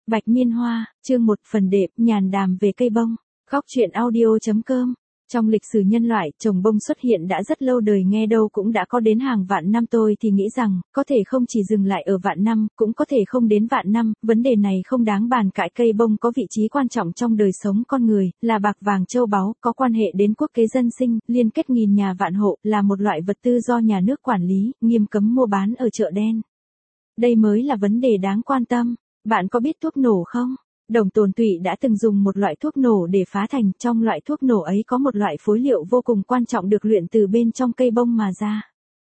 Bạch Miên Hoa, chương 1 phần đệm, nhàn đàm về cây bông. Góc truyện audio.com. Trong lịch sử nhân loại, trồng bông xuất hiện đã rất lâu đời, nghe đâu cũng đã có đến hàng vạn năm. Tôi thì nghĩ rằng, có thể không chỉ dừng lại ở vạn năm, cũng có thể không đến vạn năm, vấn đề này không đáng bàn cãi. Cây bông có vị trí quan trọng trong đời sống con người, là bạc vàng châu báu, có quan hệ đến quốc kế dân sinh, liên kết nghìn nhà vạn hộ, là một loại vật tư do nhà nước quản lý, nghiêm cấm mua bán ở chợ đen. Đây mới là vấn đề đáng quan tâm. Bạn có biết thuốc nổ không? Đồng Tồn Tụy đã từng dùng một loại thuốc nổ để phá thành, trong loại thuốc nổ ấy có một loại phối liệu vô cùng quan trọng được luyện từ bên trong cây bông mà ra.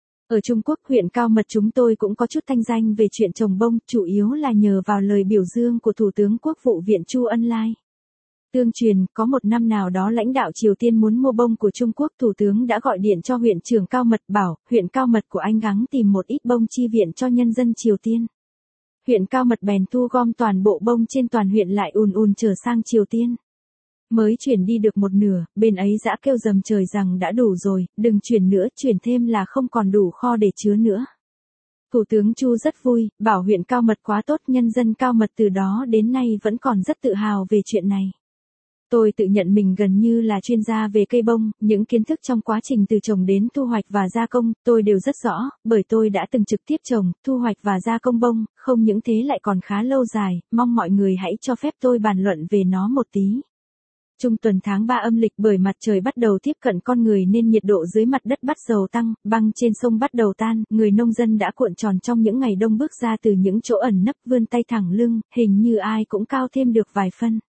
Ở Trung Quốc, huyện Cao Mật chúng tôi cũng có chút thanh danh về chuyện trồng bông, chủ yếu là nhờ vào lời biểu dương của Thủ tướng Quốc vụ viện Chu Ân Lai. Tương truyền, có một năm nào đó lãnh đạo Triều Tiên muốn mua bông của Trung Quốc, Thủ tướng đã gọi điện cho huyện trưởng Cao Mật bảo, huyện Cao Mật của anh gắng tìm một ít bông chi viện cho nhân dân Triều Tiên. Huyện Cao Mật bèn thu gom toàn bộ bông trên toàn huyện lại ùn trở sang Triều Tiên. Mới chuyển đi được một nửa, bên ấy dã kêu rầm trời rằng đã đủ rồi, đừng chuyển nữa, chuyển thêm là không còn đủ kho để chứa nữa. Thủ tướng Chu rất vui, bảo huyện Cao Mật quá tốt, nhân dân Cao Mật từ đó đến nay vẫn còn rất tự hào về chuyện này. Tôi tự nhận mình gần như là chuyên gia về cây bông, những kiến thức trong quá trình từ trồng đến thu hoạch và gia công, tôi đều rất rõ, bởi tôi đã từng trực tiếp trồng, thu hoạch và gia công bông, không những thế lại còn khá lâu dài, mong mọi người hãy cho phép tôi bàn luận về nó một tí. Trung tuần tháng 3 âm lịch, bởi mặt trời bắt đầu tiếp cận con người nên nhiệt độ dưới mặt đất bắt đầu tăng, băng trên sông bắt đầu tan, người nông dân đã cuộn tròn trong những ngày đông bước ra từ những chỗ ẩn nấp, vươn tay thẳng lưng, hình như ai cũng cao thêm được vài phân.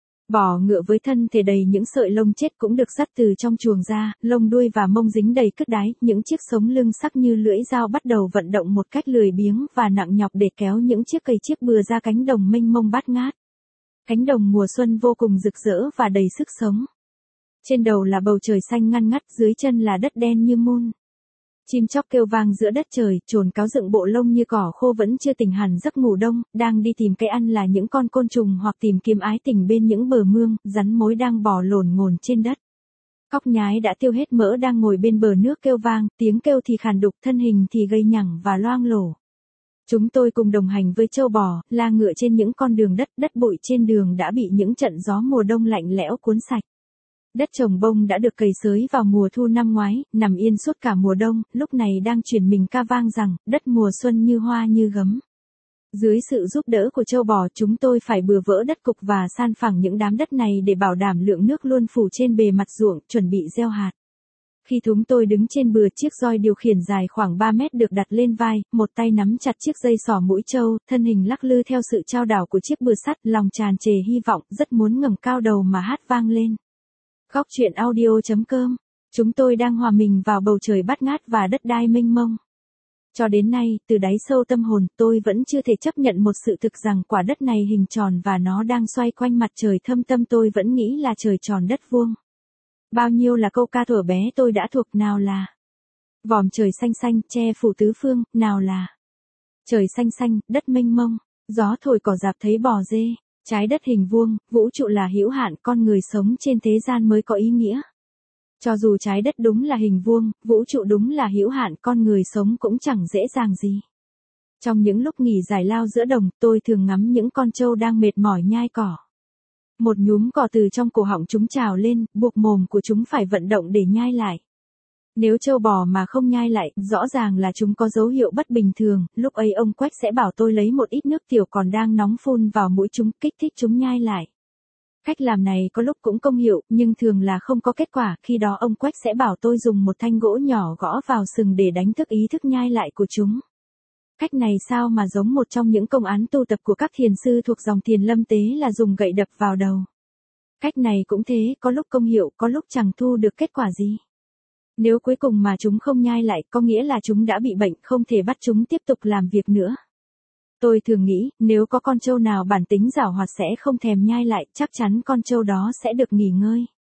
Bò ngựa với thân thể đầy những sợi lông chết cũng được dắt từ trong chuồng ra, lông đuôi và mông dính đầy cứt đáy, những chiếc sống lưng sắc như lưỡi dao bắt đầu vận động một cách lười biếng và nặng nhọc để kéo những chiếc cây chiếc bừa ra cánh đồng mênh mông bát ngát. Cánh đồng mùa xuân vô cùng rực rỡ và đầy sức sống. Trên đầu là bầu trời xanh ngăn ngắt, dưới chân là đất đen như mun. Chim chóc kêu vang giữa đất trời, trồn cáo dựng bộ lông như cỏ khô vẫn chưa tỉnh hẳn giấc ngủ đông, đang đi tìm cái ăn là những con côn trùng hoặc tìm kiếm ái tình bên những bờ mương, rắn mối đang bò lổn ngổn trên đất. Cóc nhái đã tiêu hết mỡ đang ngồi bên bờ nước kêu vang, tiếng kêu thì khàn đục, thân hình thì gầy nhẳng và loang lổ. Chúng tôi cùng đồng hành với trâu bò, la ngựa trên những con đường đất bụi trên đường đã bị những trận gió mùa đông lạnh lẽo cuốn sạch. Đất trồng bông đã được cày xới vào mùa thu năm ngoái, nằm yên suốt cả mùa đông, lúc này đang chuyển mình ca vang rằng, đất mùa xuân như hoa như gấm. Dưới sự giúp đỡ của trâu bò, chúng tôi phải bừa vỡ đất cục và san phẳng những đám đất này để bảo đảm lượng nước luôn phủ trên bề mặt ruộng, chuẩn bị gieo hạt. Khi chúng tôi đứng trên bừa, chiếc roi điều khiển dài khoảng 3 mét được đặt lên vai, một tay nắm chặt chiếc dây xỏ mũi trâu, thân hình lắc lư theo sự chao đảo của chiếc bừa sắt, lòng tràn trề hy vọng, rất muốn ngẩng cao đầu mà hát vang lên. Góc truyện audio.com. Chúng tôi đang hòa mình vào bầu trời bát ngát và đất đai mênh mông. Cho đến nay, từ đáy sâu tâm hồn, tôi vẫn chưa thể chấp nhận một sự thực rằng quả đất này hình tròn và nó đang xoay quanh mặt trời thâm tâm. Tôi vẫn nghĩ là trời tròn đất vuông. Bao nhiêu là câu ca thuở bé tôi đã thuộc, nào là vòm trời xanh xanh, che phủ tứ phương, nào là trời xanh xanh, đất mênh mông, gió thổi cỏ rạp thấy bò dê. Trái đất hình vuông, vũ trụ là hữu hạn, con người sống trên thế gian mới có ý nghĩa. Cho dù trái đất đúng là hình vuông, vũ trụ đúng là hữu hạn, con người sống cũng chẳng dễ dàng gì. Trong những lúc nghỉ giải lao giữa đồng, tôi thường ngắm những con trâu đang mệt mỏi nhai cỏ. Một nhúm cỏ từ trong cổ họng chúng trào lên, buộc mồm của chúng phải vận động để nhai lại. Nếu trâu bò mà không nhai lại, rõ ràng là chúng có dấu hiệu bất bình thường, lúc ấy ông Quách sẽ bảo tôi lấy một ít nước tiểu còn đang nóng phun vào mũi chúng, kích thích chúng nhai lại. Cách làm này có lúc cũng công hiệu, nhưng thường là không có kết quả, khi đó ông Quách sẽ bảo tôi dùng một thanh gỗ nhỏ gõ vào sừng để đánh thức ý thức nhai lại của chúng. Cách này sao mà giống một trong những công án tu tập của các thiền sư thuộc dòng Thiền Lâm Tế là dùng gậy đập vào đầu. Cách này cũng thế, có lúc công hiệu, có lúc chẳng thu được kết quả gì. Nếu cuối cùng mà chúng không nhai lại, có nghĩa là chúng đã bị bệnh, không thể bắt chúng tiếp tục làm việc nữa. Tôi thường nghĩ, nếu có con trâu nào bản tính giảo hoạt sẽ không thèm nhai lại, chắc chắn con trâu đó sẽ được nghỉ ngơi.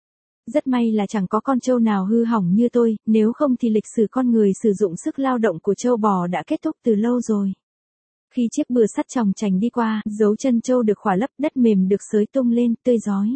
Rất may là chẳng có con trâu nào hư hỏng như tôi, nếu không thì lịch sử con người sử dụng sức lao động của trâu bò đã kết thúc từ lâu rồi. Khi chiếc bừa sắt chòng chành đi qua, dấu chân trâu được khỏa lấp, đất mềm được xới tung lên, tươi rói.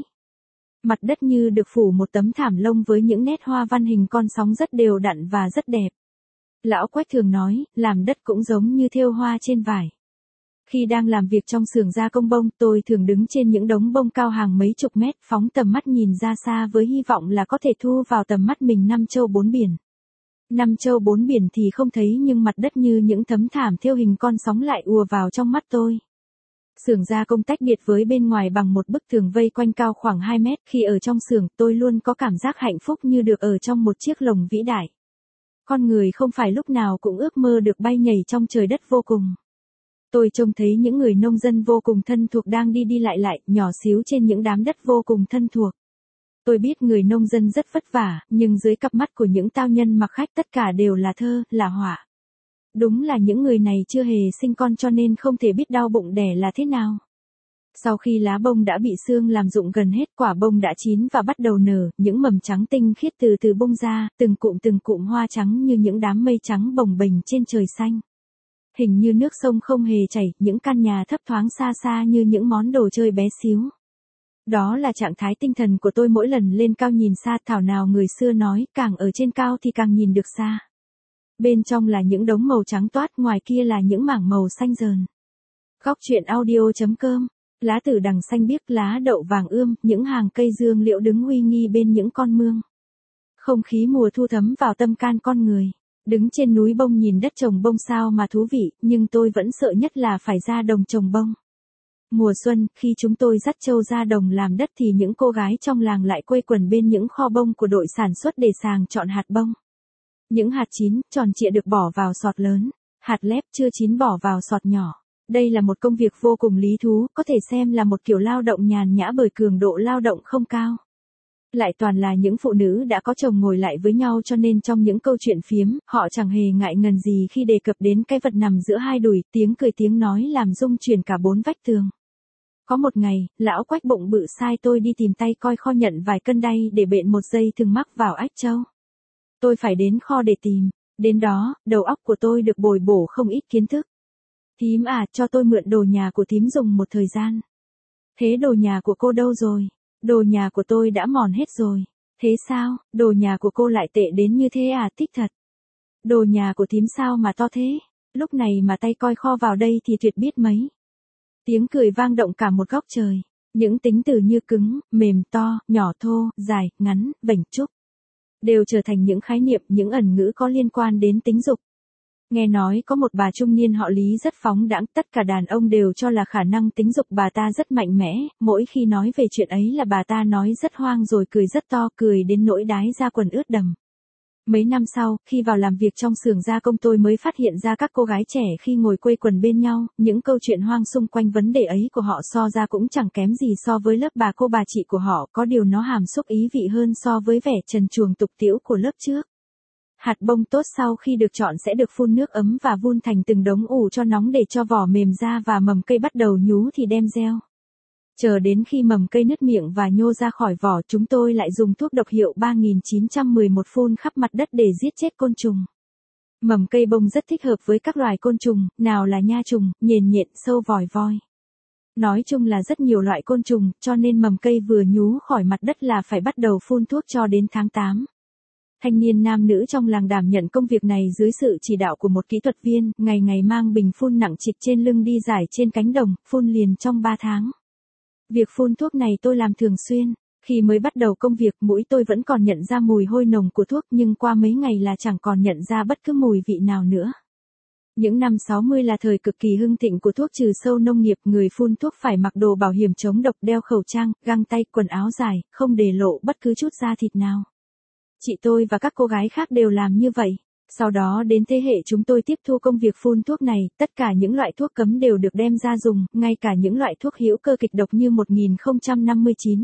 Mặt đất như được phủ một tấm thảm lông với những nét hoa văn hình con sóng rất đều đặn và rất đẹp. Lão Quách thường nói, làm đất cũng giống như thêu hoa trên vải. Khi đang làm việc trong xưởng gia công bông, tôi thường đứng trên những đống bông cao hàng mấy chục mét, phóng tầm mắt nhìn ra xa với hy vọng là có thể thu vào tầm mắt mình năm châu bốn biển. Năm châu bốn biển thì không thấy nhưng mặt đất như những tấm thảm thêu hình con sóng lại ùa vào trong mắt tôi. Xưởng gia công tách biệt với bên ngoài bằng một bức tường vây quanh cao khoảng 2 mét. Khi ở trong xưởng, tôi luôn có cảm giác hạnh phúc như được ở trong một chiếc lồng vĩ đại. Con người không phải lúc nào cũng ước mơ được bay nhảy trong trời đất vô cùng. Tôi trông thấy những người nông dân vô cùng thân thuộc đang đi đi lại, nhỏ xíu trên những đám đất vô cùng thân thuộc. Tôi biết người nông dân rất vất vả, nhưng dưới cặp mắt của những tao nhân mặc khách tất cả đều là thơ, là họa. Đúng là những người này chưa hề sinh con cho nên không thể biết đau bụng đẻ là thế nào. Sau khi lá bông đã bị sương làm rụng gần hết, quả bông đã chín và bắt đầu nở, những mầm trắng tinh khiết từ từ bung ra, từng cụm hoa trắng như những đám mây trắng bồng bềnh trên trời xanh. Hình như nước sông không hề chảy, những căn nhà thấp thoáng xa xa như những món đồ chơi bé xíu. Đó là trạng thái tinh thần của tôi mỗi lần lên cao nhìn xa, thảo nào người xưa nói, càng ở trên cao thì càng nhìn được xa. Bên trong là những đống màu trắng toát, ngoài kia là những mảng màu xanh rờn. Góc truyện audio.com. Lá tử đằng xanh biếc, lá đậu vàng ươm, những hàng cây dương liễu đứng uy nghi bên những con mương. Không khí mùa thu thấm vào tâm can con người. Đứng trên núi bông nhìn đất trồng bông sao mà thú vị, nhưng tôi vẫn sợ nhất là phải ra đồng trồng bông. Mùa xuân, khi chúng tôi dắt trâu ra đồng làm đất thì những cô gái trong làng lại quây quần bên những kho bông của đội sản xuất để sàng chọn hạt bông. Những hạt chín, tròn trịa được bỏ vào sọt lớn, hạt lép chưa chín bỏ vào sọt nhỏ. Đây là một công việc vô cùng lý thú, có thể xem là một kiểu lao động nhàn nhã bởi cường độ lao động không cao. Lại toàn là những phụ nữ đã có chồng ngồi lại với nhau cho nên trong những câu chuyện phiếm, họ chẳng hề ngại ngần gì khi đề cập đến cái vật nằm giữa hai đùi, tiếng cười tiếng nói làm rung chuyển cả bốn vách tường. Có một ngày, lão Quách bụng bự sai tôi đi tìm tay coi kho nhận vài cân đay để bện một dây thừng mắc vào ách trâu. Tôi phải đến kho để tìm, đến đó, đầu óc của tôi được bồi bổ không ít kiến thức. Thím à, cho tôi mượn đồ nhà của thím dùng một thời gian. Thế đồ nhà của cô đâu rồi? Đồ nhà của tôi đã mòn hết rồi. Thế sao, đồ nhà của cô lại tệ đến như thế à, thích thật. Đồ nhà của thím sao mà to thế? Lúc này mà tay coi kho vào đây thì tuyệt biết mấy. Tiếng cười vang động cả một góc trời. Những tính từ như cứng, mềm, to, nhỏ, thô, dài, ngắn, bảnh trúc. Đều trở thành những khái niệm, những ẩn ngữ có liên quan đến tính dục. Nghe nói có một bà trung niên họ Lý rất phóng đãng, tất cả đàn ông đều cho là khả năng tính dục bà ta rất mạnh mẽ, mỗi khi nói về chuyện ấy là bà ta nói rất hoang rồi cười rất to, cười đến nỗi đái ra quần ướt đầm. Mấy năm sau, khi vào làm việc trong xưởng gia công tôi mới phát hiện ra các cô gái trẻ khi ngồi quây quần bên nhau, những câu chuyện hoang xung quanh vấn đề ấy của họ so ra cũng chẳng kém gì so với lớp bà cô bà chị của họ, có điều nó hàm xúc ý vị hơn so với vẻ trần truồng tục tĩu của lớp trước. Hạt bông tốt sau khi được chọn sẽ được phun nước ấm và vun thành từng đống ủ cho nóng để cho vỏ mềm ra và mầm cây bắt đầu nhú thì đem gieo. Chờ đến khi mầm cây nứt miệng và nhô ra khỏi vỏ, chúng tôi lại dùng thuốc độc hiệu 3911 phun khắp mặt đất để giết chết côn trùng. Mầm cây bông rất thích hợp với các loài côn trùng, nào là nha trùng, nhện nhện, sâu vòi voi. Nói chung là rất nhiều loại côn trùng, cho nên mầm cây vừa nhú khỏi mặt đất là phải bắt đầu phun thuốc cho đến tháng 8. Thanh niên nam nữ trong làng đảm nhận công việc này dưới sự chỉ đạo của một kỹ thuật viên, ngày ngày mang bình phun nặng trịch trên lưng đi rải trên cánh đồng, phun liền trong 3 tháng. Việc phun thuốc này tôi làm thường xuyên. Khi mới bắt đầu công việc, mũi tôi vẫn còn nhận ra mùi hôi nồng của thuốc, nhưng qua mấy ngày là chẳng còn nhận ra bất cứ mùi vị nào nữa. Những năm 60 là thời cực kỳ hưng thịnh của thuốc trừ sâu nông nghiệp, người phun thuốc phải mặc đồ bảo hiểm chống độc, đeo khẩu trang, găng tay, quần áo dài, không để lộ bất cứ chút da thịt nào. Chị tôi và các cô gái khác đều làm như vậy. Sau đó đến thế hệ chúng tôi tiếp thu công việc phun thuốc này, tất cả những loại thuốc cấm đều được đem ra dùng, ngay cả những loại thuốc hữu cơ kịch độc như 1059,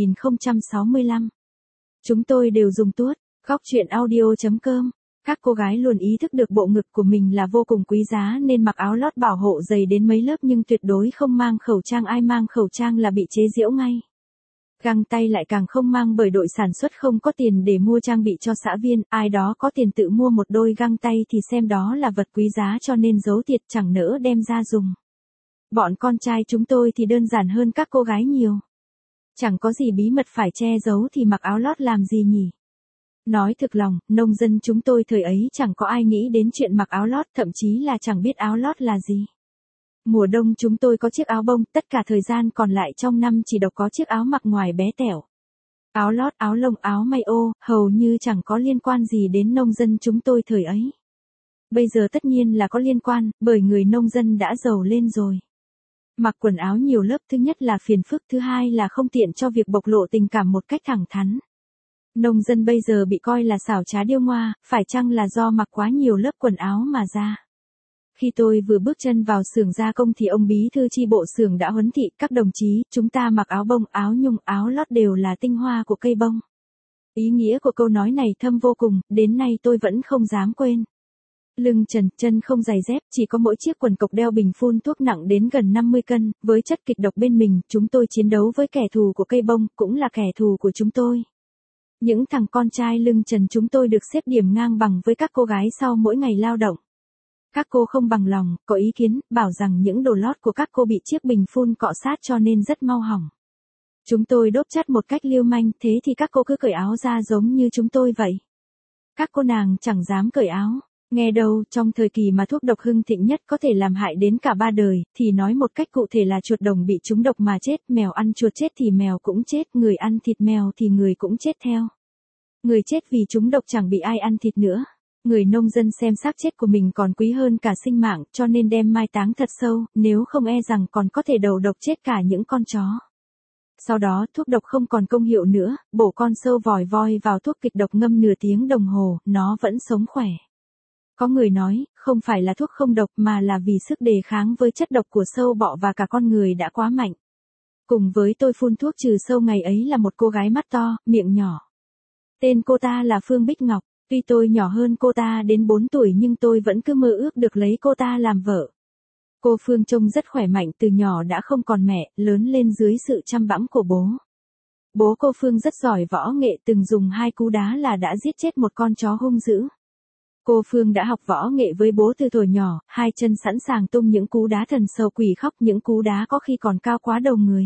1065. Chúng tôi đều dùng tuốt. Góc truyện audio.com. Các cô gái luôn ý thức được bộ ngực của mình là vô cùng quý giá nên mặc áo lót bảo hộ dày đến mấy lớp nhưng tuyệt đối không mang khẩu trang, ai mang khẩu trang là bị chế giễu ngay. Găng tay lại càng không mang bởi đội sản xuất không có tiền để mua trang bị cho xã viên, ai đó có tiền tự mua một đôi găng tay thì xem đó là vật quý giá cho nên giấu thiệt chẳng nỡ đem ra dùng. Bọn con trai chúng tôi thì đơn giản hơn các cô gái nhiều. Chẳng có gì bí mật phải che giấu thì mặc áo lót làm gì nhỉ? Nói thực lòng, nông dân chúng tôi thời ấy chẳng có ai nghĩ đến chuyện mặc áo lót, thậm chí là chẳng biết áo lót là gì. Mùa đông chúng tôi có chiếc áo bông, tất cả thời gian còn lại trong năm chỉ độc có chiếc áo mặc ngoài bé tẹo. Áo lót, áo lông, áo may ô, hầu như chẳng có liên quan gì đến nông dân chúng tôi thời ấy. Bây giờ tất nhiên là có liên quan, bởi người nông dân đã giàu lên rồi. Mặc quần áo nhiều lớp thứ nhất là phiền phức, thứ hai là không tiện cho việc bộc lộ tình cảm một cách thẳng thắn. Nông dân bây giờ bị coi là xảo trá điêu ngoa, phải chăng là do mặc quá nhiều lớp quần áo mà ra. Khi tôi vừa bước chân vào xưởng gia công thì ông bí thư chi bộ xưởng đã huấn thị các đồng chí, chúng ta mặc áo bông, áo nhung, áo lót đều là tinh hoa của cây bông. Ý nghĩa của câu nói này thâm vô cùng, đến nay tôi vẫn không dám quên. Lưng trần, chân không giày dép, chỉ có mỗi chiếc quần cộc đeo bình phun thuốc nặng đến gần 50 cân, với chất kịch độc bên mình, chúng tôi chiến đấu với kẻ thù của cây bông, cũng là kẻ thù của chúng tôi. Những thằng con trai lưng trần chúng tôi được xếp điểm ngang bằng với các cô gái sau mỗi ngày lao động. Các cô không bằng lòng, có ý kiến, bảo rằng những đồ lót của các cô bị chiếc bình phun cọ sát cho nên rất mau hỏng. Chúng tôi đốt chắt một cách lưu manh, thế thì các cô cứ cởi áo ra giống như chúng tôi vậy. Các cô nàng chẳng dám cởi áo. Nghe đâu, trong thời kỳ mà thuốc độc hưng thịnh nhất có thể làm hại đến cả 3 đời, thì nói một cách cụ thể là chuột đồng bị trúng độc mà chết, mèo ăn chuột chết thì mèo cũng chết, người ăn thịt mèo thì người cũng chết theo. Người chết vì trúng độc chẳng bị ai ăn thịt nữa. Người nông dân xem xác chết của mình còn quý hơn cả sinh mạng, cho nên đem mai táng thật sâu, nếu không e rằng còn có thể đầu độc chết cả những con chó. Sau đó thuốc độc không còn công hiệu nữa, bổ con sâu vòi voi vào thuốc kịch độc ngâm nửa tiếng đồng hồ, nó vẫn sống khỏe. Có người nói, không phải là thuốc không độc mà là vì sức đề kháng với chất độc của sâu bọ và cả con người đã quá mạnh. Cùng với tôi phun thuốc trừ sâu ngày ấy là một cô gái mắt to, miệng nhỏ. Tên cô ta là Phương Bích Ngọc, tuy tôi nhỏ hơn cô ta đến 4 tuổi nhưng tôi vẫn cứ mơ ước được lấy cô ta làm vợ. Cô Phương trông rất khỏe mạnh, từ nhỏ đã không còn mẹ, lớn lên dưới sự chăm bẵm của bố. Bố cô Phương rất giỏi võ nghệ, từng dùng 2 cú đá là đã giết chết một con chó hung dữ. Cô Phương đã học võ nghệ với bố từ thuở nhỏ, 2 chân sẵn sàng tung những cú đá thần sầu quỷ khóc, những cú đá có khi còn cao quá đầu người.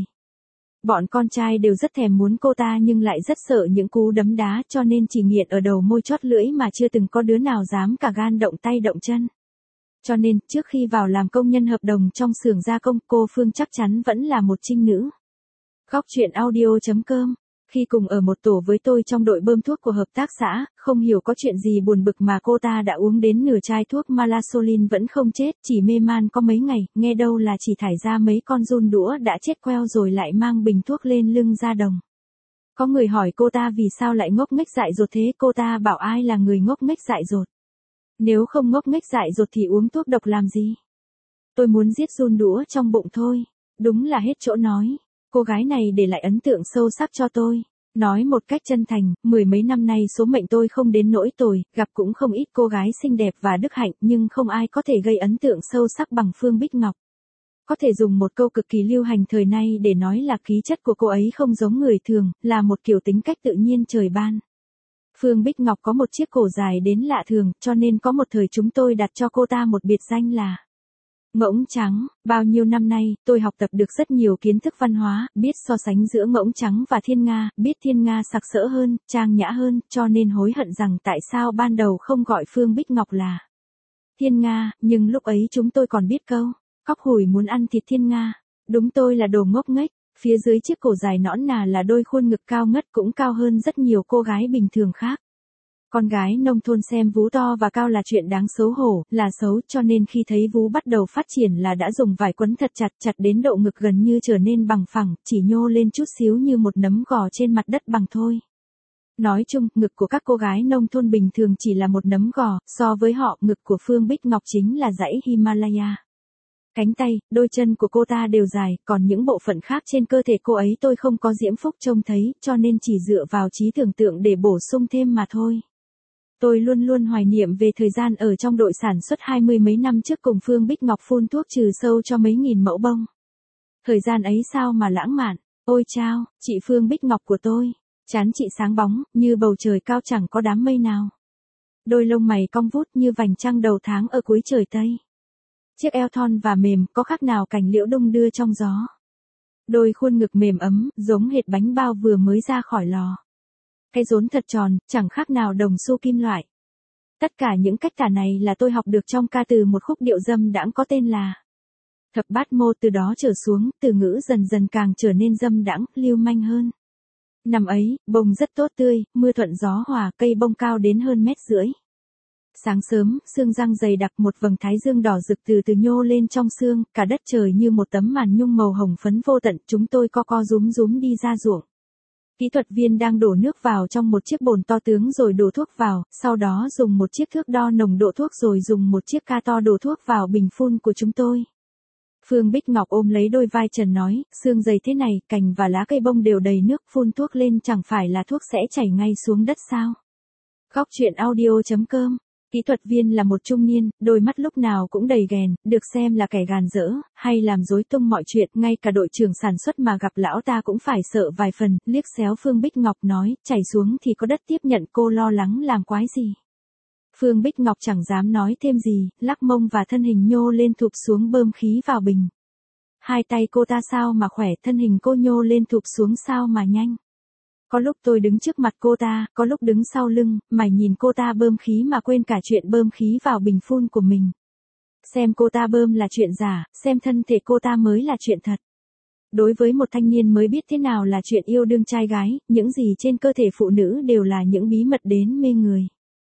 Bọn con trai đều rất thèm muốn cô ta nhưng lại rất sợ những cú đấm đá, cho nên chỉ nghiện ở đầu môi chót lưỡi mà chưa từng có đứa nào dám cả gan động tay động chân. Cho nên, trước khi vào làm công nhân hợp đồng trong xưởng gia công, cô Phương chắc chắn vẫn là một trinh nữ. Góc truyện audio.com. Khi cùng ở một tổ với tôi trong đội bơm thuốc của hợp tác xã, không hiểu có chuyện gì buồn bực mà cô ta đã uống đến nửa chai thuốc Malasolin vẫn không chết, chỉ mê man có mấy ngày, nghe đâu là chỉ thải ra mấy con giun đũa đã chết queo rồi lại mang bình thuốc lên lưng ra đồng. Có người hỏi cô ta vì sao lại ngốc nghếch dại dột thế, cô ta bảo ai là người ngốc nghếch dại dột. Nếu không ngốc nghếch dại dột thì uống thuốc độc làm gì? Tôi muốn giết giun đũa trong bụng thôi. Đúng là hết chỗ nói. Cô gái này để lại ấn tượng sâu sắc cho tôi. Nói một cách chân thành, 10 mấy năm nay số mệnh tôi không đến nỗi tồi, gặp cũng không ít cô gái xinh đẹp và đức hạnh, nhưng không ai có thể gây ấn tượng sâu sắc bằng Phương Bích Ngọc. Có thể dùng một câu cực kỳ lưu hành thời nay để nói là khí chất của cô ấy không giống người thường, là một kiểu tính cách tự nhiên trời ban. Phương Bích Ngọc có một chiếc cổ dài đến lạ thường, cho nên có một thời chúng tôi đặt cho cô ta một biệt danh là Ngỗng Trắng. Bao nhiêu năm nay, tôi học tập được rất nhiều kiến thức văn hóa, biết so sánh giữa Ngỗng Trắng và Thiên Nga, biết Thiên Nga sặc sỡ hơn, trang nhã hơn, cho nên hối hận rằng tại sao ban đầu không gọi Phương Bích Ngọc là Thiên Nga, nhưng lúc ấy chúng tôi còn biết câu, cóc hủi muốn ăn thịt Thiên Nga. Đúng, tôi là đồ ngốc nghếch. Phía dưới chiếc cổ dài nõn nà là đôi khuôn ngực cao ngất, cũng cao hơn rất nhiều cô gái bình thường khác. Con gái nông thôn xem vú to và cao là chuyện đáng xấu hổ, là xấu, cho nên khi thấy vú bắt đầu phát triển là đã dùng vải quấn thật chặt, chặt đến độ ngực gần như trở nên bằng phẳng, chỉ nhô lên chút xíu như một nấm gò trên mặt đất bằng thôi. Nói chung, ngực của các cô gái nông thôn bình thường chỉ là một nấm gò, so với họ, ngực của Phương Bích Ngọc chính là dãy Himalaya. Cánh tay, đôi chân của cô ta đều dài, còn những bộ phận khác trên cơ thể cô ấy tôi không có diễm phúc trông thấy, cho nên chỉ dựa vào trí tưởng tượng để bổ sung thêm mà thôi. Tôi luôn luôn hoài niệm về thời gian ở trong đội sản xuất 20 mấy năm trước cùng Phương Bích Ngọc phun thuốc trừ sâu cho mấy nghìn mẫu bông. Thời gian ấy sao mà lãng mạn, ôi chao, chị Phương Bích Ngọc của tôi, trán chị sáng bóng, như bầu trời cao chẳng có đám mây nào. Đôi lông mày cong vút như vành trăng đầu tháng ở cuối trời Tây. Chiếc eo thon và mềm, có khác nào cành liễu đung đưa trong gió. Đôi khuôn ngực mềm ấm, giống hệt bánh bao vừa mới ra khỏi lò. Cái rốn thật tròn, chẳng khác nào đồng xu kim loại. Tất cả những cách tả này là tôi học được trong ca từ một khúc điệu dâm đãng có tên là Thập bát mô từ đó trở xuống, từ ngữ dần dần càng trở nên dâm đãng, lưu manh hơn. Năm ấy, bông rất tốt tươi, mưa thuận gió hòa, cây bông cao đến hơn 1,5 mét. Sáng sớm, sương răng dày đặc, một vầng thái dương đỏ rực từ từ nhô lên trong sương, cả đất trời như một tấm màn nhung màu hồng phấn vô tận, chúng tôi co rúm rúm đi ra ruộng. Kỹ thuật viên đang đổ nước vào trong một chiếc bồn to tướng rồi đổ thuốc vào, sau đó dùng một chiếc thước đo nồng độ thuốc rồi dùng một chiếc ca to đổ thuốc vào bình phun của chúng tôi. Phương Bích Ngọc ôm lấy đôi vai Trần nói, sương dày thế này, cành và lá cây bông đều đầy nước, phun thuốc lên chẳng phải là thuốc sẽ chảy ngay xuống đất sao? Góc truyện audio.com. Kỹ thuật viên là một trung niên, đôi mắt lúc nào cũng đầy ghen, được xem là kẻ gàn dỡ, hay làm rối tung mọi chuyện, ngay cả đội trưởng sản xuất mà gặp lão ta cũng phải sợ vài phần, liếc xéo Phương Bích Ngọc nói, chảy xuống thì có đất tiếp nhận, cô lo lắng làm quái gì. Phương Bích Ngọc chẳng dám nói thêm gì, lắc mông và thân hình nhô lên thụp xuống bơm khí vào bình. Hai tay cô ta sao mà khỏe, thân hình cô nhô lên thụp xuống sao mà nhanh. Có lúc tôi đứng trước mặt cô ta, có lúc đứng sau lưng, mày nhìn cô ta bơm khí mà quên cả chuyện bơm khí vào bình phun của mình. Xem cô ta bơm là chuyện giả, xem thân thể cô ta mới là chuyện thật. Đối với một thanh niên mới biết thế nào là chuyện yêu đương trai gái, những gì trên cơ thể phụ nữ đều là những bí mật đến mê người.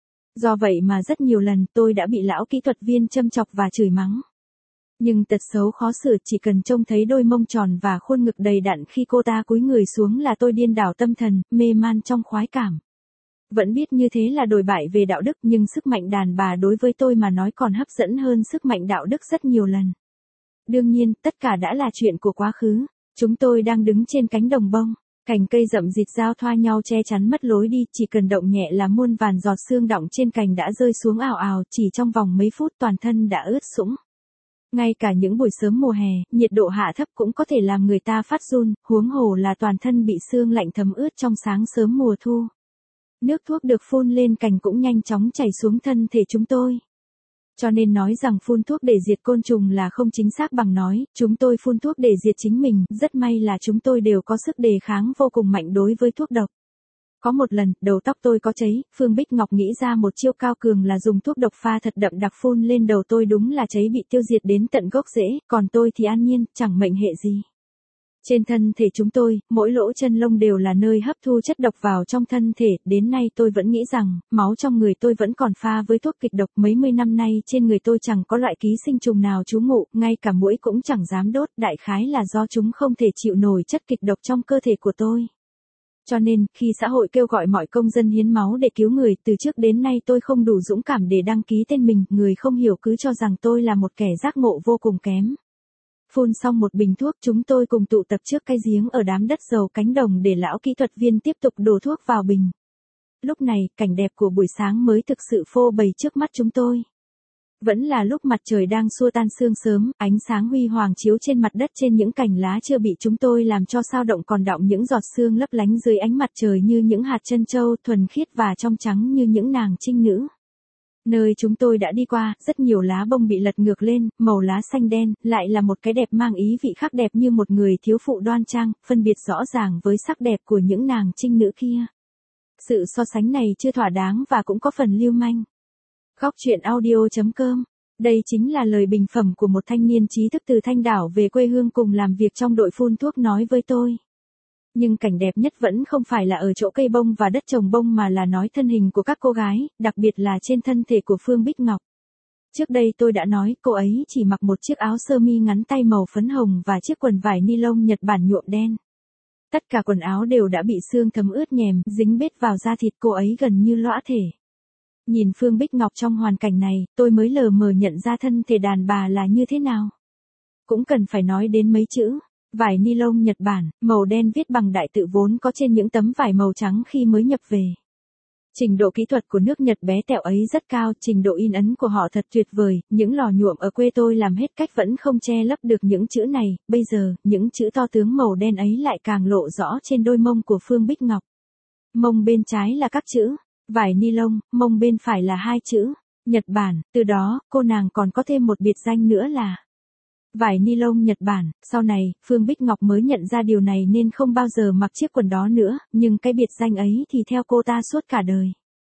Do vậy mà rất nhiều lần tôi đã bị lão kỹ thuật viên châm chọc và chửi mắng. Nhưng tật xấu khó sửa, chỉ cần trông thấy đôi mông tròn và khuôn ngực đầy đặn khi cô ta cúi người xuống là tôi điên đảo tâm thần, mê man trong khoái cảm. Vẫn biết như thế là đồi bại về đạo đức, nhưng sức mạnh đàn bà đối với tôi mà nói còn hấp dẫn hơn sức mạnh đạo đức rất nhiều lần. Đương nhiên, tất cả đã là chuyện của quá khứ. Chúng tôi đang đứng trên cánh đồng bông. Cành cây rậm rịt giao thoa nhau che chắn mất lối đi, chỉ cần động nhẹ là muôn vàn giọt sương đọng trên cành đã rơi xuống ào ào, chỉ trong vòng mấy phút toàn thân đã ướt sũng. Ngay cả những buổi sớm mùa hè, nhiệt độ hạ thấp cũng có thể làm người ta phát run, huống hồ là toàn thân bị sương lạnh thấm ướt trong sáng sớm mùa thu. Nước thuốc được phun lên cành cũng nhanh chóng chảy xuống thân thể chúng tôi. Cho nên nói rằng phun thuốc để diệt côn trùng là không chính xác bằng nói, chúng tôi phun thuốc để diệt chính mình, rất may là chúng tôi đều có sức đề kháng vô cùng mạnh đối với thuốc độc. Có một lần, đầu tóc tôi có cháy, Phương Bích Ngọc nghĩ ra một chiêu cao cường là dùng thuốc độc pha thật đậm đặc phun lên đầu tôi, đúng là cháy bị tiêu diệt đến tận gốc rễ, còn tôi thì an nhiên, chẳng mệnh hệ gì. Trên thân thể chúng tôi, mỗi lỗ chân lông đều là nơi hấp thu chất độc vào trong thân thể, đến nay tôi vẫn nghĩ rằng, máu trong người tôi vẫn còn pha với thuốc kịch độc, mấy mươi năm nay trên người tôi chẳng có loại ký sinh trùng nào trú ngụ, ngay cả muỗi cũng chẳng dám đốt, đại khái là do chúng không thể chịu nổi chất kịch độc trong cơ thể của tôi. Cho nên, khi xã hội kêu gọi mọi công dân hiến máu để cứu người, từ trước đến nay tôi không đủ dũng cảm để đăng ký tên mình, người không hiểu cứ cho rằng tôi là một kẻ giác ngộ vô cùng kém. Phun xong một bình thuốc, chúng tôi cùng tụ tập trước cái giếng ở đám đất dầu cánh đồng để lão kỹ thuật viên tiếp tục đổ thuốc vào bình. Lúc này, cảnh đẹp của buổi sáng mới thực sự phô bày trước mắt chúng tôi. Vẫn là lúc mặt trời đang xua tan sương sớm, ánh sáng huy hoàng chiếu trên mặt đất, trên những cành lá chưa bị chúng tôi làm cho sao động còn đọng những giọt sương lấp lánh dưới ánh mặt trời như những hạt trân châu, thuần khiết và trong trắng như những nàng trinh nữ. Nơi chúng tôi đã đi qua, rất nhiều lá bông bị lật ngược lên, màu lá xanh đen, lại là một cái đẹp mang ý vị khác, đẹp như một người thiếu phụ đoan trang, phân biệt rõ ràng với sắc đẹp của những nàng trinh nữ kia. Sự so sánh này chưa thỏa đáng và cũng có phần lưu manh. Góc truyện audio.com. Đây chính là lời bình phẩm của một thanh niên trí thức từ Thanh Đảo về quê hương cùng làm việc trong đội phun thuốc nói với tôi. Nhưng cảnh đẹp nhất vẫn không phải là ở chỗ cây bông và đất trồng bông mà là nói thân hình của các cô gái, đặc biệt là trên thân thể của Phương Bích Ngọc. Trước đây tôi đã nói cô ấy chỉ mặc một chiếc áo sơ mi ngắn tay màu phấn hồng và chiếc quần vải ni lông Nhật Bản nhuộm đen. Tất cả quần áo đều đã bị sương thấm ướt nhèm, dính bết vào da thịt, cô ấy gần như lõa thể. Nhìn Phương Bích Ngọc trong hoàn cảnh này, tôi mới lờ mờ nhận ra thân thể đàn bà là như thế nào. Cũng cần phải nói đến mấy chữ. Vải ni lông Nhật Bản, màu đen viết bằng đại tự vốn có trên những tấm vải màu trắng khi mới nhập về. Trình độ kỹ thuật của nước Nhật bé tẹo ấy rất cao, trình độ in ấn của họ thật tuyệt vời, những lò nhuộm ở quê tôi làm hết cách vẫn không che lấp được những chữ này, bây giờ, những chữ to tướng màu đen ấy lại càng lộ rõ trên đôi mông của Phương Bích Ngọc. Mông bên trái là các chữ, vải ni lông, mông bên phải là 2 chữ, Nhật Bản, từ đó, cô nàng còn có thêm một biệt danh nữa là vải ni lông Nhật Bản. Sau này, Phương Bích Ngọc mới nhận ra điều này nên không bao giờ mặc chiếc quần đó nữa, nhưng cái biệt danh ấy thì theo cô ta suốt cả đời.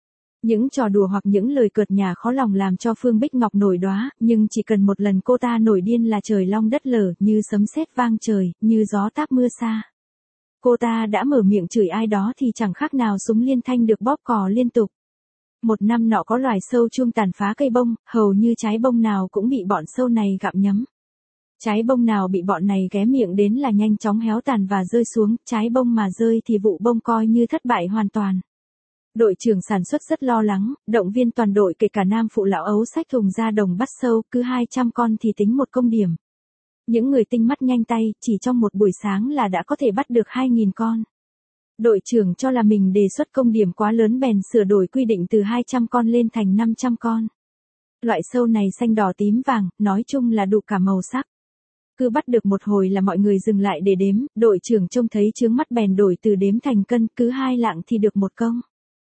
Những trò đùa hoặc những lời cợt nhả khó lòng làm cho Phương Bích Ngọc nổi đóa, nhưng chỉ cần một lần cô ta nổi điên là trời long đất lở, như sấm sét vang trời, như gió táp mưa xa. Cô ta đã mở miệng chửi ai đó thì chẳng khác nào súng liên thanh được bóp cò liên tục. Một năm nọ có loài sâu chuông tàn phá cây bông, hầu như trái bông nào cũng bị bọn sâu này gặm nhấm. Trái bông nào bị bọn này ghé miệng đến là nhanh chóng héo tàn và rơi xuống, trái bông mà rơi thì vụ bông coi như thất bại hoàn toàn. Đội trưởng sản xuất rất lo lắng, động viên toàn đội kể cả nam phụ lão ấu xách thùng ra đồng bắt sâu, cứ 200 con thì tính một công điểm. Những người tinh mắt nhanh tay, chỉ trong một buổi sáng là đã có thể bắt được 2.000 con. Đội trưởng cho là mình đề xuất công điểm quá lớn bèn sửa đổi quy định từ 200 con lên thành 500 con. Loại sâu này xanh đỏ tím vàng, nói chung là đủ cả màu sắc. Cứ bắt được một hồi là mọi người dừng lại để đếm, đội trưởng trông thấy chướng mắt bèn đổi từ đếm thành cân, cứ 2 lạng thì được 1 công.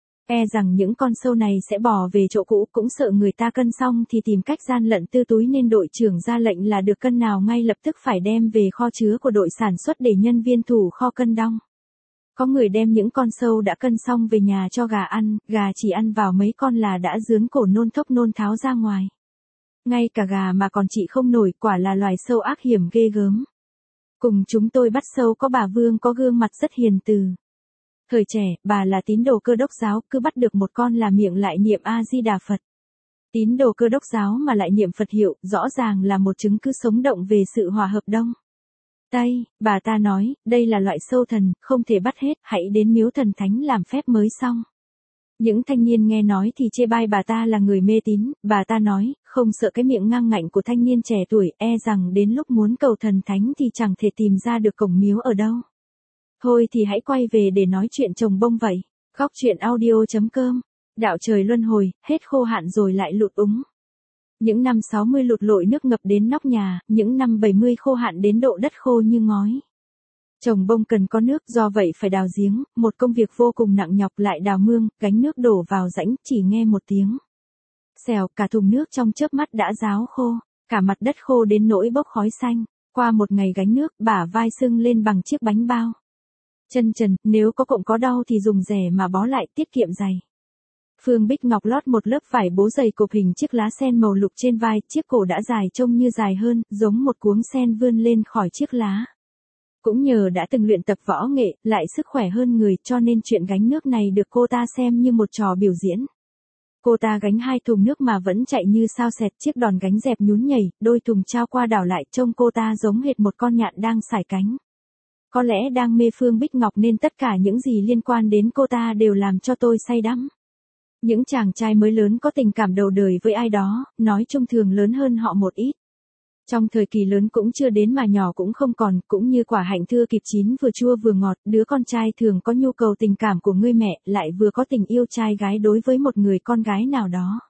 E rằng những con sâu này sẽ bỏ về chỗ cũ, cũng sợ người ta cân xong thì tìm cách gian lận tư túi nên đội trưởng ra lệnh là được cân nào ngay lập tức phải đem về kho chứa của đội sản xuất để nhân viên thủ kho cân đong. Có người đem những con sâu đã cân xong về nhà cho gà ăn, gà chỉ ăn vào mấy con là đã dướn cổ nôn thốc nôn tháo ra ngoài. Ngay cả gà mà còn chị không nổi, quả là loài sâu ác hiểm ghê gớm. Cùng chúng tôi bắt sâu có bà Vương có gương mặt rất hiền từ. Thời trẻ, bà là tín đồ Cơ Đốc giáo, cứ bắt được một con là miệng lại niệm A-di-đà Phật. Tín đồ Cơ Đốc giáo mà lại niệm Phật hiệu, rõ ràng là một chứng cứ sống động về sự hòa hợp Đông Tây. Bà ta nói, đây là loại sâu thần, không thể bắt hết, hãy đến miếu thần thánh làm phép mới xong. Những thanh niên nghe nói thì chê bai bà ta là người mê tín, bà ta nói, không sợ cái miệng ngang ngạnh của thanh niên trẻ tuổi, e rằng đến lúc muốn cầu thần thánh thì chẳng thể tìm ra được cổng miếu ở đâu. Thôi thì hãy quay về để nói chuyện trồng bông vậy. Góc truyện audio.com. Đạo trời luân hồi, hết khô hạn rồi lại lụt úng. Những năm 60 lụt lội nước ngập đến nóc nhà, những năm 70 khô hạn đến độ đất khô như ngói. Trồng bông cần có nước, do vậy phải đào giếng, một công việc vô cùng nặng nhọc, lại đào mương, gánh nước đổ vào rãnh, chỉ nghe một tiếng xèo, cả thùng nước trong chớp mắt đã ráo khô, cả mặt đất khô đến nỗi bốc khói xanh. Qua một ngày gánh nước, bả vai sưng lên bằng chiếc bánh bao. Chân trần, nếu có cộm có đau thì dùng rẻ mà bó lại, tiết kiệm giày. Phương Bích Ngọc lót một lớp vải bố dày cộp hình chiếc lá sen màu lục trên vai, chiếc cổ đã dài trông như dài hơn, giống một cuống sen vươn lên khỏi chiếc lá. Cũng nhờ đã từng luyện tập võ nghệ, lại sức khỏe hơn người, cho nên chuyện gánh nước này được cô ta xem như một trò biểu diễn. Cô ta gánh 2 thùng nước mà vẫn chạy như sao xẹt, chiếc đòn gánh dẹp nhún nhảy, đôi thùng trao qua đảo lại, trông cô ta giống hệt một con nhạn đang sải cánh. Có lẽ đang mê Phương Bích Ngọc nên tất cả những gì liên quan đến cô ta đều làm cho tôi say đắm. Những chàng trai mới lớn có tình cảm đầu đời với ai đó, nói chung thường lớn hơn họ một ít. Trong thời kỳ lớn cũng chưa đến mà nhỏ cũng không còn, cũng như quả hạnh thưa kịp chín vừa chua vừa ngọt, đứa con trai thường có nhu cầu tình cảm của người mẹ, lại vừa có tình yêu trai gái đối với một người con gái nào đó.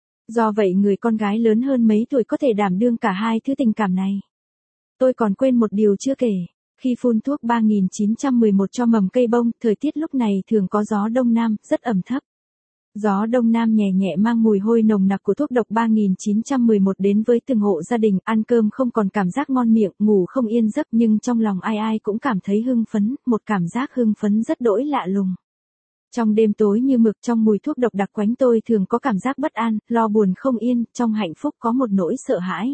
Do vậy người con gái lớn hơn mấy tuổi có thể đảm đương cả hai thứ tình cảm này. Tôi còn quên một điều chưa kể. Khi phun thuốc 3911 cho mầm cây bông, thời tiết lúc này thường có gió đông nam, rất ẩm thấp. Gió đông nam nhẹ nhẹ mang mùi hôi nồng nặc của thuốc độc 3911 đến với từng hộ gia đình, ăn cơm không còn cảm giác ngon miệng, ngủ không yên giấc, nhưng trong lòng ai ai cũng cảm thấy hưng phấn, một cảm giác hưng phấn rất đỗi lạ lùng. Trong đêm tối như mực, trong mùi thuốc độc đặc quánh, tôi thường có cảm giác bất an, lo buồn không yên, trong hạnh phúc có một nỗi sợ hãi.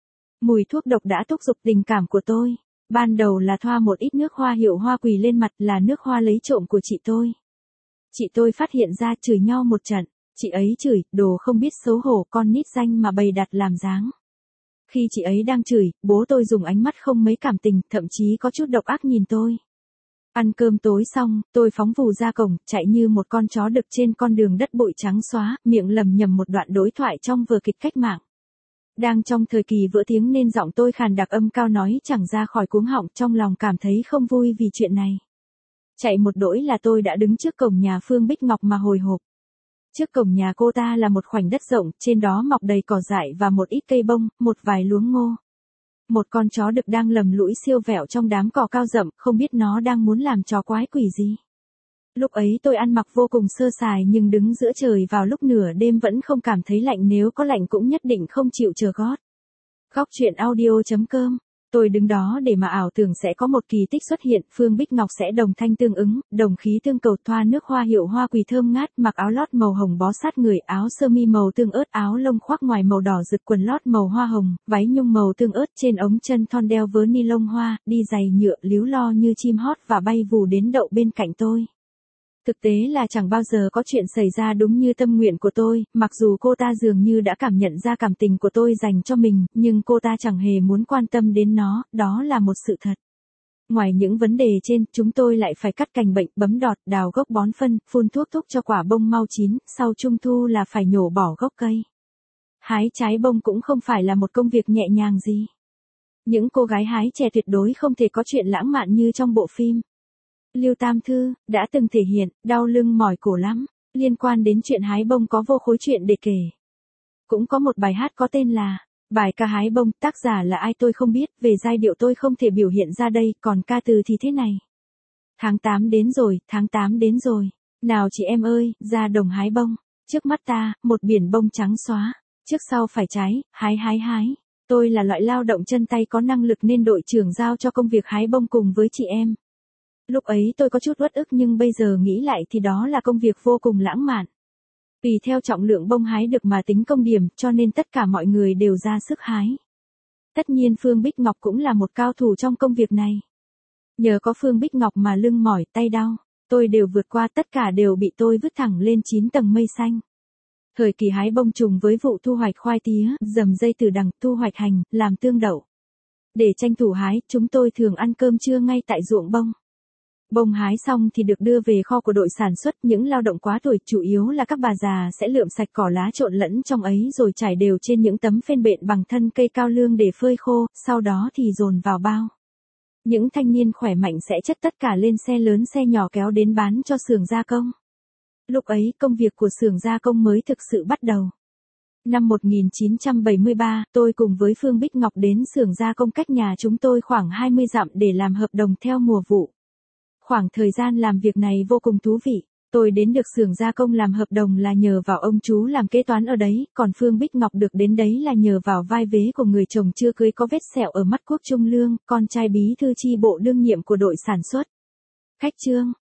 Mùi thuốc độc đã thúc giục tình cảm của tôi. Ban đầu là thoa một ít nước hoa hiệu Hoa Quỳ lên mặt, là nước hoa lấy trộm của chị tôi. Chị tôi phát hiện ra, chửi nhau một trận. Chị ấy chửi, đồ không biết xấu hổ, con nít danh mà bày đặt làm dáng. Khi chị ấy đang chửi, bố tôi dùng ánh mắt không mấy cảm tình, thậm chí có chút độc ác nhìn tôi. Ăn cơm tối xong, tôi phóng vù ra cổng, chạy như một con chó đực trên con đường đất bụi trắng xóa, miệng lầm nhầm một đoạn đối thoại trong vở kịch cách mạng. Đang trong thời kỳ vỡ tiếng nên giọng tôi khàn đặc âm cao nói chẳng ra khỏi cuống họng, trong lòng cảm thấy không vui vì chuyện này. Chạy một đỗi là tôi đã đứng trước cổng nhà Phương Bích Ngọc mà hồi hộp. Trước cổng nhà cô ta là một khoảnh đất rộng, trên đó mọc đầy cỏ dại và một ít cây bông, một vài luống ngô. Một con chó đực đang lầm lũi siêu vẹo trong đám cỏ cao rậm, không biết nó đang muốn làm trò quái quỷ gì. Lúc ấy tôi ăn mặc vô cùng sơ sài nhưng đứng giữa trời vào lúc nửa đêm vẫn không cảm thấy lạnh, nếu có lạnh cũng nhất định không chịu chờ gót. Góc truyện audio.com Tôi đứng đó để mà ảo tưởng sẽ có một kỳ tích xuất hiện, Phương Bích Ngọc sẽ đồng thanh tương ứng, đồng khí tương cầu, thoa nước hoa hiệu hoa quỳ thơm ngát, mặc áo lót màu hồng bó sát người, áo sơ mi màu tương ớt, áo lông khoác ngoài màu đỏ rực, quần lót màu hoa hồng, váy nhung màu tương ớt, trên ống chân thon đeo vớ ni lông hoa, đi giày nhựa líu lo như chim hót và bay vù đến đậu bên cạnh tôi. Thực tế là chẳng bao giờ có chuyện xảy ra đúng như tâm nguyện của tôi, mặc dù cô ta dường như đã cảm nhận ra cảm tình của tôi dành cho mình, nhưng cô ta chẳng hề muốn quan tâm đến nó, đó là một sự thật. Ngoài những vấn đề trên, chúng tôi lại phải cắt cành bệnh, bấm đọt, đào gốc bón phân, phun thuốc thúc cho quả bông mau chín, sau trung thu là phải nhổ bỏ gốc cây. Hái trái bông cũng không phải là một công việc nhẹ nhàng gì. Những cô gái hái chè tuyệt đối không thể có chuyện lãng mạn như trong bộ phim Lưu Tam Thư đã từng thể hiện, đau lưng mỏi cổ lắm. Liên quan đến chuyện hái bông có vô khối chuyện để kể. Cũng có một bài hát có tên là Bài ca hái bông, tác giả là ai tôi không biết, về giai điệu tôi không thể biểu hiện ra đây, còn ca từ thì thế này. Tháng 8 đến rồi, tháng 8 đến rồi. Nào chị em ơi, ra đồng hái bông. Trước mắt ta, một biển bông trắng xóa. Trước sau phải trái, hái hái hái. Tôi là loại lao động chân tay có năng lực nên đội trưởng giao cho công việc hái bông cùng với chị em. Lúc ấy tôi có chút uất ức nhưng bây giờ nghĩ lại thì đó là công việc vô cùng lãng mạn. Tùy theo trọng lượng bông hái được mà tính công điểm, cho nên tất cả mọi người đều ra sức hái. Tất nhiên Phương Bích Ngọc cũng là một cao thủ trong công việc này. Nhờ có Phương Bích Ngọc mà lưng mỏi, tay đau, tôi đều vượt qua, tất cả đều bị tôi vứt thẳng lên 9 tầng mây xanh. Thời kỳ hái bông trùng với vụ thu hoạch khoai tía, dầm dây từ đằng, thu hoạch hành, làm tương đậu. Để tranh thủ hái, chúng tôi thường ăn cơm trưa ngay tại ruộng bông. Bông hái xong thì được đưa về kho của đội sản xuất, những lao động quá tuổi, chủ yếu là các bà già sẽ lượm sạch cỏ lá trộn lẫn trong ấy rồi trải đều trên những tấm phên bện bằng thân cây cao lương để phơi khô, sau đó thì dồn vào bao. Những thanh niên khỏe mạnh sẽ chất tất cả lên xe lớn xe nhỏ kéo đến bán cho xưởng gia công. Lúc ấy công việc của xưởng gia công mới thực sự bắt đầu. Năm 1973, tôi cùng với Phương Bích Ngọc đến xưởng gia công cách nhà chúng tôi khoảng 20 dặm để làm hợp đồng theo mùa vụ. Khoảng thời gian làm việc này vô cùng thú vị. Tôi đến được xưởng gia công làm hợp đồng là nhờ vào ông chú làm kế toán ở đấy, còn Phương Bích Ngọc được đến đấy là nhờ vào vai vế của người chồng chưa cưới có vết sẹo ở mắt Quốc Trung Lương, con trai bí thư chi bộ đương nhiệm của đội sản xuất. Khách trương,